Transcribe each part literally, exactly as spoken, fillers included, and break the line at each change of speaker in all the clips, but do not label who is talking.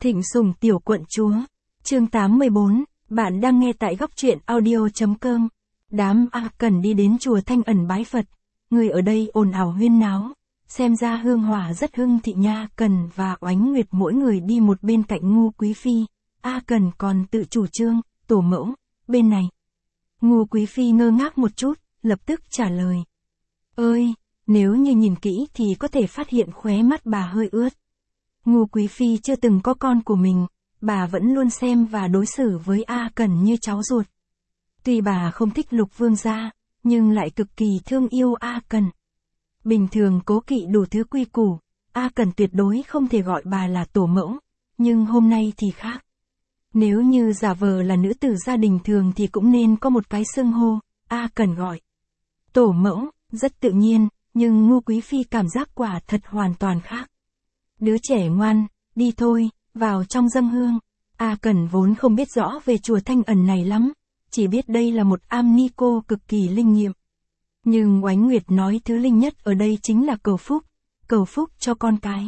Thịnh Sủng tiểu quận chúa. Chương tám mươi bốn, bạn đang nghe tại góc truyện audio.com. Đám A Cẩn đi đến chùa Thanh Ẩn bái Phật, người ở đây ồn ào huyên náo, xem ra hương hỏa rất hưng thị nha. Cần và Oánh Nguyệt mỗi người đi một bên cạnh Ngu Quý Phi, A Cẩn còn tự chủ trương, tổ mẫu, bên này. Ngu Quý Phi ngơ ngác một chút, lập tức trả lời. Ơi, nếu như nhìn kỹ thì có thể phát hiện khóe mắt bà hơi ướt. Ngu Quý Phi chưa từng có con của mình, bà vẫn luôn xem và đối xử với A Cẩn như cháu ruột. Tuy bà không thích Lục Vương gia, nhưng lại cực kỳ thương yêu A Cẩn. Bình thường cố kỵ đủ thứ quy củ, A Cẩn tuyệt đối không thể gọi bà là tổ mẫu, nhưng hôm nay thì khác. Nếu như giả vờ là nữ tử gia đình thường thì cũng nên có một cái xưng hô, A Cẩn gọi. Tổ mẫu, rất tự nhiên, nhưng Ngu Quý Phi cảm giác quả thật hoàn toàn khác. Đứa trẻ ngoan, đi thôi, vào trong dâng hương. A Cẩn vốn không biết rõ về chùa Thanh Ẩn này lắm, chỉ biết đây là một am ni cô cực kỳ linh nghiệm. Nhưng Oánh Nguyệt nói thứ linh nhất ở đây chính là cầu phúc, cầu phúc cho con cái.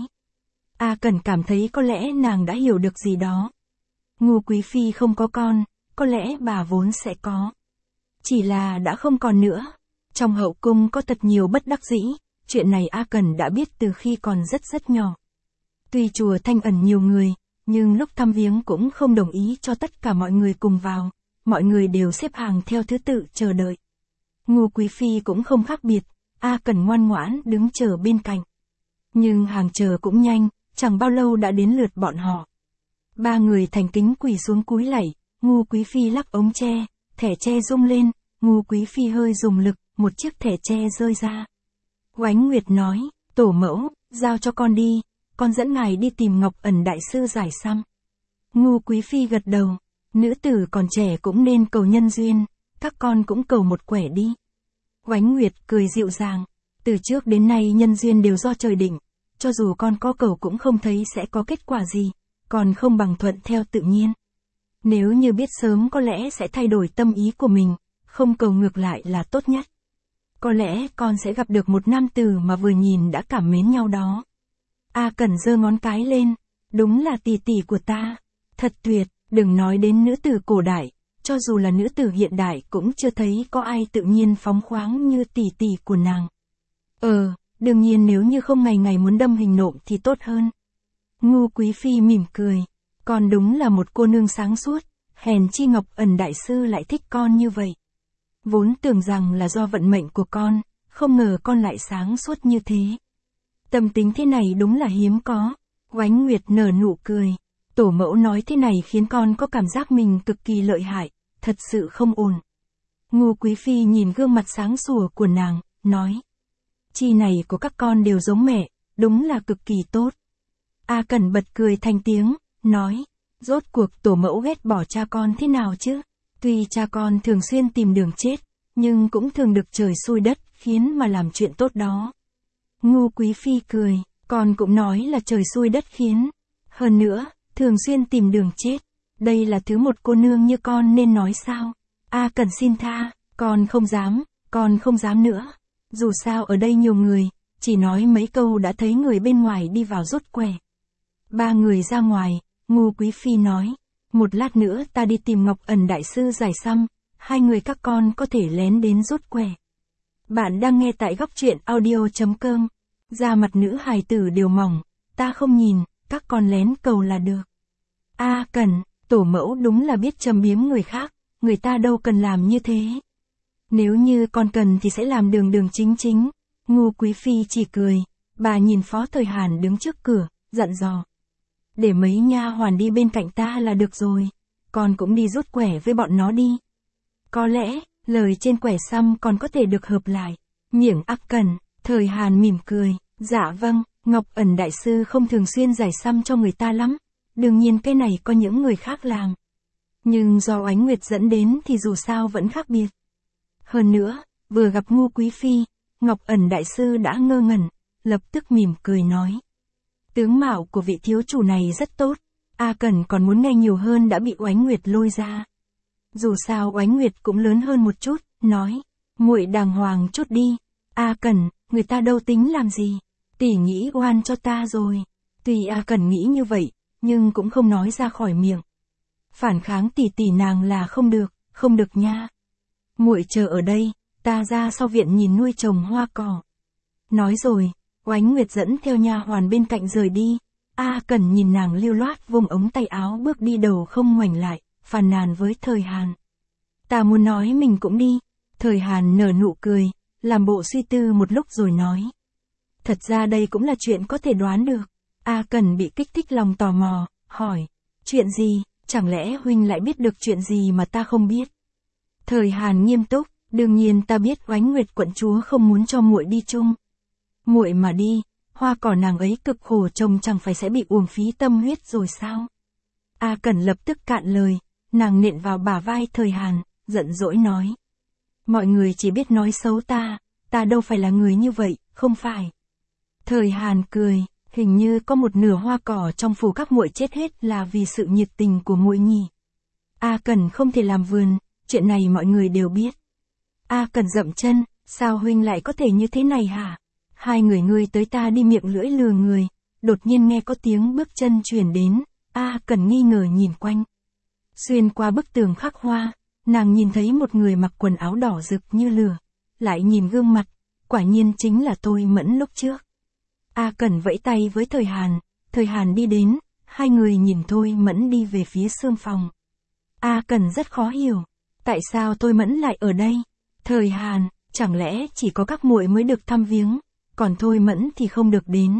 A Cẩn cảm thấy có lẽ nàng đã hiểu được gì đó. Ngu Quý Phi không có con, có lẽ bà vốn sẽ có. Chỉ là đã không còn nữa. Trong hậu cung có thật nhiều bất đắc dĩ, chuyện này A Cẩn đã biết từ khi còn rất rất nhỏ. Tuy chùa Thanh Ẩn nhiều người, nhưng lúc thăm viếng cũng không đồng ý cho tất cả mọi người cùng vào, mọi người đều xếp hàng theo thứ tự chờ đợi. Ngu Quý Phi cũng không khác biệt, A Cẩn ngoan ngoãn đứng chờ bên cạnh. Nhưng hàng chờ cũng nhanh, chẳng bao lâu đã đến lượt bọn họ. Ba người thành kính quỳ xuống cúi lạy, Ngu Quý Phi lắc ống tre, thẻ tre rung lên, Ngu Quý Phi hơi dùng lực, một chiếc thẻ tre rơi ra. Oánh Nguyệt nói, tổ mẫu, giao cho con đi, con dẫn ngài đi tìm Ngọc Ẩn đại sư giải săm. Ngu Quý Phi gật đầu, nữ tử còn trẻ cũng nên cầu nhân duyên, các con cũng cầu một quẻ đi. Oánh Nguyệt cười dịu dàng, từ trước đến nay nhân duyên đều do trời định, cho dù con có cầu cũng không thấy sẽ có kết quả gì, còn không bằng thuận theo tự nhiên. Nếu như biết sớm có lẽ sẽ thay đổi tâm ý của mình, không cầu ngược lại là tốt nhất. Có lẽ con sẽ gặp được một nam tử mà vừa nhìn đã cảm mến nhau đó. A Cẩn giơ ngón cái lên, đúng là tỷ tỷ của ta, thật tuyệt, đừng nói đến nữ tử cổ đại, cho dù là nữ tử hiện đại cũng chưa thấy có ai tự nhiên phóng khoáng như tỷ tỷ của nàng. Ờ, đương nhiên nếu như không ngày ngày muốn đâm hình nộm thì tốt hơn. Ngu Quý Phi mỉm cười, con đúng là một cô nương sáng suốt, hèn chi Ngọc Ẩn đại sư lại thích con như vậy. Vốn tưởng rằng là do vận mệnh của con, không ngờ con lại sáng suốt như thế. Tâm tính thế này đúng là hiếm có. Oánh Nguyệt nở nụ cười. Tổ mẫu nói thế này khiến con có cảm giác mình cực kỳ lợi hại, thật sự không ổn. Ngu Quý Phi nhìn gương mặt sáng sủa của nàng, nói. Chi này của các con đều giống mẹ, đúng là cực kỳ tốt. A Cẩn bật cười thành tiếng, nói. Rốt cuộc tổ mẫu ghét bỏ cha con thế nào chứ? Tuy cha con thường xuyên tìm đường chết, nhưng cũng thường được trời xui đất khiến mà làm chuyện tốt đó. Ngu Quý Phi cười, con cũng nói là trời xui đất khiến. Hơn nữa, thường xuyên tìm đường chết. Đây là thứ một cô nương như con nên nói sao? A Cẩn xin tha, con không dám, con không dám nữa. Dù sao ở đây nhiều người, chỉ nói mấy câu đã thấy người bên ngoài đi vào rút quẻ. Ba người ra ngoài, Ngu Quý Phi nói. Một lát nữa ta đi tìm Ngọc Ẩn đại sư giải săm, hai người các con có thể lén đến rút quẻ. Bạn đang nghe tại góc truyện audio.com. Da mặt nữ hài tử đều mỏng, ta không nhìn, các con lén cầu là được. A Cẩn, tổ mẫu đúng là biết châm biếm người khác, người ta đâu cần làm như thế. Nếu như con cần thì sẽ làm đường đường chính chính. Ngu Quý Phi chỉ cười, bà nhìn Phó Thời Hàn đứng trước cửa, dặn dò. Để mấy nha hoàn đi bên cạnh ta là được rồi, con cũng đi rút quẻ với bọn nó đi. Có lẽ, lời trên quẻ săm còn có thể được hợp lại. Miệng A Cẩn, Thời Hàn mỉm cười, dạ vâng, Ngọc Ẩn đại sư không thường xuyên giải săm cho người ta lắm, đương nhiên cái này có những người khác làm. Nhưng do Oánh Nguyệt dẫn đến thì dù sao vẫn khác biệt. Hơn nữa, vừa gặp Ngu Quý Phi, Ngọc Ẩn đại sư đã ngơ ngẩn, lập tức mỉm cười nói. Tướng mạo của vị thiếu chủ này rất tốt, A Cẩn còn muốn nghe nhiều hơn đã bị Oánh Nguyệt lôi ra. Dù sao Oánh Nguyệt cũng lớn hơn một chút, nói, muội đàng hoàng chút đi. A Cẩn, người ta đâu tính làm gì, tỷ nghĩ oan cho ta rồi. Tuy A Cẩn nghĩ như vậy, nhưng cũng không nói ra khỏi miệng. Phản kháng tỷ tỷ nàng là không được, không được nha. Muội chờ ở đây, ta ra sau viện nhìn nuôi trồng hoa cỏ. Nói rồi, Oánh Nguyệt dẫn theo nha hoàn bên cạnh rời đi. A Cẩn nhìn nàng lưu loát vùng ống tay áo bước đi đầu không ngoảnh lại, phàn nàn với Thời Hàn. Ta muốn nói mình cũng đi. Thời Hàn nở nụ cười, làm bộ suy tư một lúc rồi nói. Thật ra đây cũng là chuyện có thể đoán được. A Cẩn bị kích thích lòng tò mò, hỏi. Chuyện gì, chẳng lẽ huynh lại biết được chuyện gì mà ta không biết? Thời Hàn nghiêm túc, đương nhiên ta biết Oánh Nguyệt quận chúa không muốn cho muội đi chung. Muội mà đi, hoa cỏ nàng ấy cực khổ trông chẳng phải sẽ bị uổng phí tâm huyết rồi sao? A Cẩn lập tức cạn lời, nàng nện vào bả vai Thời Hàn, giận dỗi nói. Mọi người chỉ biết nói xấu ta, ta đâu phải là người như vậy, không phải. Thời Hàn cười, hình như có một nửa hoa cỏ trong phủ các muội chết hết là vì sự nhiệt tình của muội nhỉ. A Cẩn không thể làm vườn, chuyện này mọi người đều biết. A Cẩn dậm chân, sao huynh lại có thể như thế này hả? Hai người ngươi tới ta đi miệng lưỡi lừa người, đột nhiên nghe có tiếng bước chân truyền đến, A Cẩn nghi ngờ nhìn quanh. Xuyên qua bức tường khắc hoa, nàng nhìn thấy một người mặc quần áo đỏ rực như lửa, lại nhìn gương mặt, quả nhiên chính là Thôi Mẫn lúc trước. A Cẩn vẫy tay với Thời Hàn, Thời Hàn đi đến, hai người nhìn Thôi Mẫn đi về phía sương phòng. A Cẩn rất khó hiểu, tại sao Thôi Mẫn lại ở đây? Thời Hàn, chẳng lẽ chỉ có các muội mới được thăm viếng, còn Thôi Mẫn thì không được đến?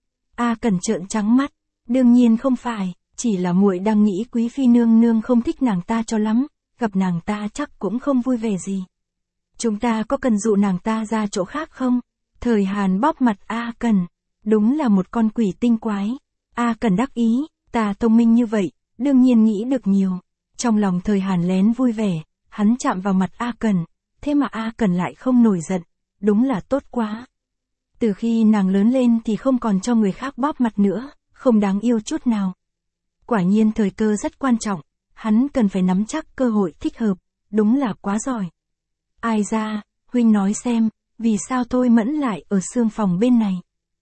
A Cẩn trợn trắng mắt, đương nhiên không phải, chỉ là muội đang nghĩ quý phi nương nương không thích nàng ta cho lắm, gặp nàng ta chắc cũng không vui vẻ gì. Chúng ta có cần dụ nàng ta ra chỗ khác không? Thời Hàn bóp mặt A Cẩn, đúng là một con quỷ tinh quái. A Cẩn đắc ý, ta thông minh như vậy, đương nhiên nghĩ được nhiều. Trong lòng Thời Hàn lén vui vẻ, hắn chạm vào mặt A Cẩn, thế mà A Cẩn lại không nổi giận, đúng là tốt quá. Từ khi nàng lớn lên thì không còn cho người khác bóp mặt nữa, không đáng yêu chút nào. Quả nhiên thời cơ rất quan trọng, hắn cần phải nắm chắc cơ hội thích hợp, đúng là quá giỏi. Ai ra, huynh nói xem, vì sao Thôi Mẫn lại ở sương phòng bên này?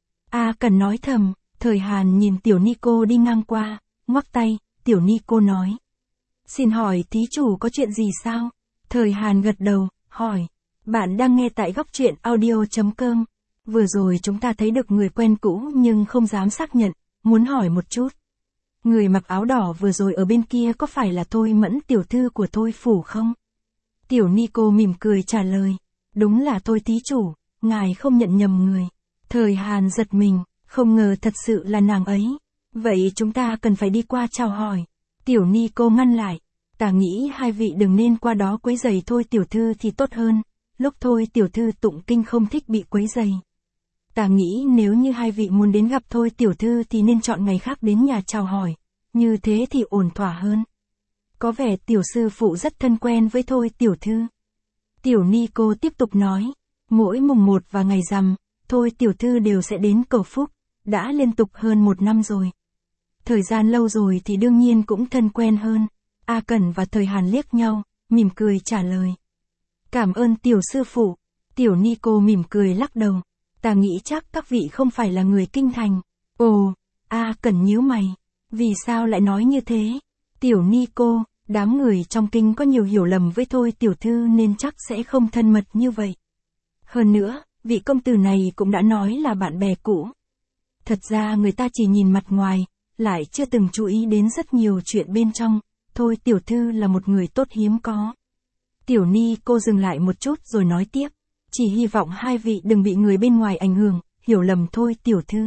A Cẩn nói thầm, Thời Hàn nhìn tiểu ni cô đi ngang qua, ngoắc tay, tiểu ni cô nói. Xin hỏi thí chủ có chuyện gì sao? Thời Hàn gật đầu, hỏi. Bạn đang nghe tại góc truyện audio chấm com. Vừa rồi chúng ta thấy được người quen cũ nhưng không dám xác nhận, muốn hỏi một chút. Người mặc áo đỏ vừa rồi ở bên kia có phải là Thôi Mẫn tiểu thư của Thôi phủ không? Tiểu ni cô mỉm cười trả lời. Đúng là Thôi thí chủ, ngài không nhận nhầm người. Thời Hàn giật mình, không ngờ thật sự là nàng ấy. Vậy chúng ta cần phải đi qua chào hỏi. Tiểu ni cô ngăn lại. Ta nghĩ hai vị đừng nên qua đó quấy rầy Thôi tiểu thư thì tốt hơn. Lúc Thôi tiểu thư tụng kinh không thích bị quấy rầy. Ta nghĩ nếu như hai vị muốn đến gặp Thôi tiểu thư thì nên chọn ngày khác đến nhà chào hỏi. Như thế thì ổn thỏa hơn. Có vẻ tiểu sư phụ rất thân quen với Thôi tiểu thư. Tiểu ni cô tiếp tục nói. Mỗi mùng một và ngày rằm, Thôi tiểu thư đều sẽ đến cầu phúc. Đã liên tục hơn một năm rồi. Thời gian lâu rồi thì đương nhiên cũng thân quen hơn. A Cẩn và Thời Hàn liếc nhau, mỉm cười trả lời. Cảm ơn tiểu sư phụ. Tiểu ni cô mỉm cười lắc đầu. Ta nghĩ chắc các vị không phải là người kinh thành. Ồ, A Cẩn nhíu mày. Vì sao lại nói như thế? Tiểu ni cô, đám người trong kinh có nhiều hiểu lầm với Thôi tiểu thư nên chắc sẽ không thân mật như vậy. Hơn nữa, vị công tử này cũng đã nói là bạn bè cũ. Thật ra người ta chỉ nhìn mặt ngoài, lại chưa từng chú ý đến rất nhiều chuyện bên trong. Thôi tiểu thư là một người tốt hiếm có. Tiểu ni cô dừng lại một chút rồi nói tiếp. Chỉ hy vọng hai vị đừng bị người bên ngoài ảnh hưởng, hiểu lầm Thôi tiểu thư.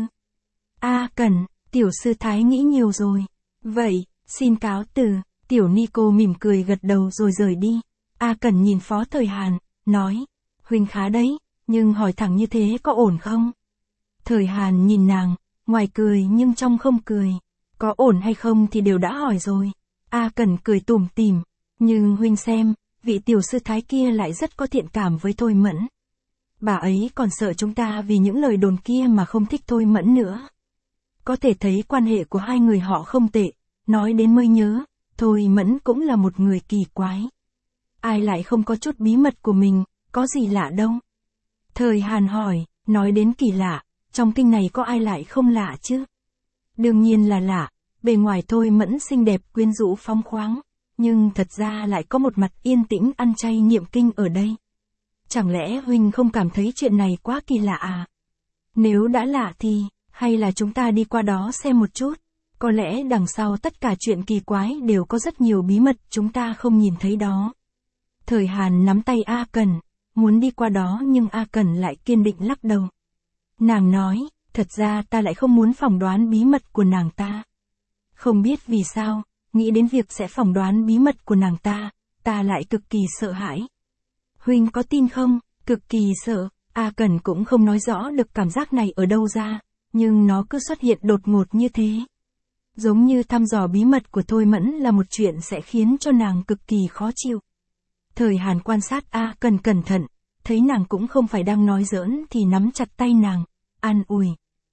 A Cẩn, tiểu sư thái nghĩ nhiều rồi. Vậy, xin cáo từ. Tiểu ni cô mỉm cười gật đầu rồi rời đi. A Cẩn nhìn Phó Thời Hàn, nói. Huynh khá đấy, nhưng hỏi thẳng như thế có ổn không? Thời Hàn nhìn nàng, ngoài cười nhưng trong không cười. Có ổn hay không thì đều đã hỏi rồi. A Cẩn cười tủm tỉm. Nhưng huynh xem, vị tiểu sư thái kia lại rất có thiện cảm với Thôi Mẫn. Bà ấy còn sợ chúng ta vì những lời đồn kia mà không thích Thôi Mẫn nữa. Có thể thấy quan hệ của hai người họ không tệ. Nói đến mới nhớ, Thôi Mẫn cũng là một người kỳ quái. Ai lại không có chút bí mật của mình, có gì lạ đâu. Thời Hàn hỏi, nói đến kỳ lạ, trong kinh này có ai lại không lạ chứ? Đương nhiên là lạ, Bề ngoài Thôi Mẫn xinh đẹp quyến rũ phóng khoáng, nhưng thật ra lại có một mặt yên tĩnh ăn chay niệm kinh ở đây. Chẳng lẽ huynh không cảm thấy chuyện này quá kỳ lạ à? Nếu đã lạ thì, hay là chúng ta đi qua đó xem một chút? Có lẽ đằng sau tất cả chuyện kỳ quái đều có rất nhiều bí mật chúng ta không nhìn thấy đó. Thời Hàn nắm tay A Cần, muốn đi qua đó nhưng A Cần lại kiên định lắc đầu. Nàng nói, thật ra ta lại không muốn phỏng đoán bí mật của nàng ta. Không biết vì sao, nghĩ đến việc sẽ phỏng đoán bí mật của nàng ta, ta lại cực kỳ sợ hãi. Huynh có tin không? Cực kỳ sợ, A Cần cũng không nói rõ được cảm giác này ở đâu ra, nhưng nó cứ xuất hiện đột ngột như thế. Giống như thăm dò bí mật của Thôi Mẫn là một chuyện sẽ khiến cho nàng cực kỳ khó chịu. Thời Hàn quan sát A Cần cẩn thận, thấy nàng cũng không phải đang nói giỡn thì nắm chặt tay nàng, an ủi.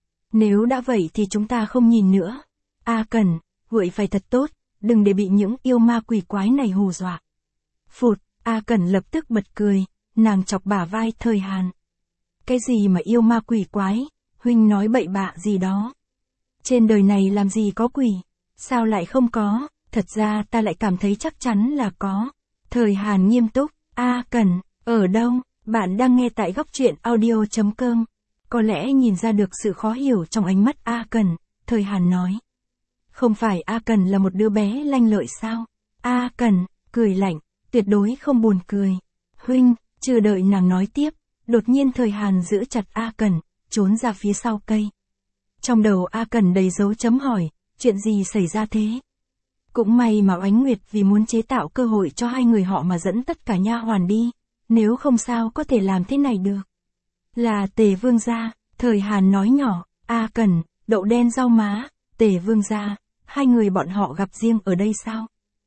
Nếu đã vậy thì chúng ta không nhìn nữa. A Cần, gội phải thật tốt, đừng để bị những yêu ma quỷ quái này hù dọa. Phụt, A Cần lập tức bật cười, nàng chọc bả vai Thời Hàn. Cái gì mà yêu ma quỷ quái, huynh nói bậy bạ gì đó. Trên đời này làm gì có quỷ, sao lại không có, thật ra ta lại cảm thấy chắc chắn là có. Thời Hàn nghiêm túc, A Cần, ở đâu? Bạn đang nghe tại góc truyện audio chấm com. Có lẽ nhìn ra được sự khó hiểu trong ánh mắt A Cần, Thời Hàn nói. Không phải A Cần là một đứa bé lanh lợi sao? A Cần, cười lạnh, tuyệt đối không buồn cười. Huynh, chưa đợi nàng nói tiếp, đột nhiên Thời Hàn giữ chặt A Cần, trốn ra phía sau cây. Trong đầu A Cần đầy dấu chấm hỏi, chuyện gì xảy ra thế? Cũng may mà Oánh Nguyệt vì muốn chế tạo cơ hội cho hai người họ mà dẫn tất cả nha hoàn đi, nếu không sao có thể làm thế này được. Là Tề Vương gia, Thời Hàn nói nhỏ, A Cần, đậu đen rau má, Tề Vương gia, hai người bọn họ gặp riêng ở đây sao?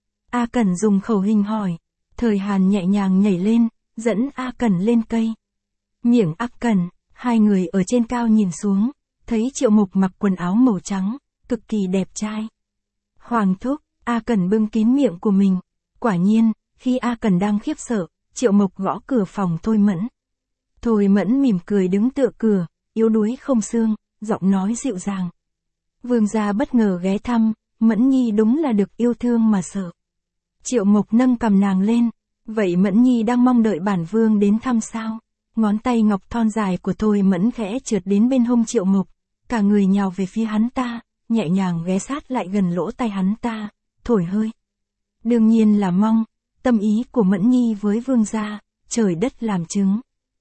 A Cần dùng khẩu hình hỏi, Thời Hàn nhẹ nhàng nhảy lên, dẫn A Cần lên cây. Miệng A Cần, hai người ở trên cao nhìn xuống, thấy Triệu Mục mặc quần áo màu trắng, cực kỳ đẹp trai. Hoàng thúc, A Cần bưng kín miệng của mình. Quả nhiên, khi A Cần đang khiếp sợ, Triệu Mục gõ cửa phòng Thôi Mẫn. Thôi Mẫn mỉm cười đứng tựa cửa, yếu đuối không xương, giọng nói dịu dàng. Vương gia bất ngờ ghé thăm, Mẫn Nhi đúng là được yêu thương mà sợ. Triệu Mục nâng cầm nàng lên, vậy Mẫn Nhi đang mong đợi bản vương đến thăm sao? Ngón tay ngọc thon dài của Thôi Mẫn khẽ trượt đến bên hông Triệu Mục, cả người nhào về phía hắn ta, nhẹ nhàng ghé sát lại gần lỗ tai hắn ta, thổi hơi. Đương nhiên là mong, tâm ý của Mẫn Nhi với vương gia, trời đất làm chứng.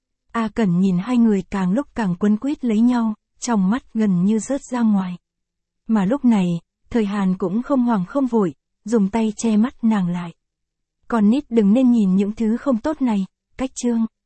A Cẩn nhìn hai người càng lúc càng quấn quýt lấy nhau, trong mắt gần như rớt ra ngoài. Mà lúc này, Thời Hàn cũng không hoảng không vội, dùng tay che mắt nàng lại. Con nít đừng nên nhìn những thứ không tốt này, cách chương.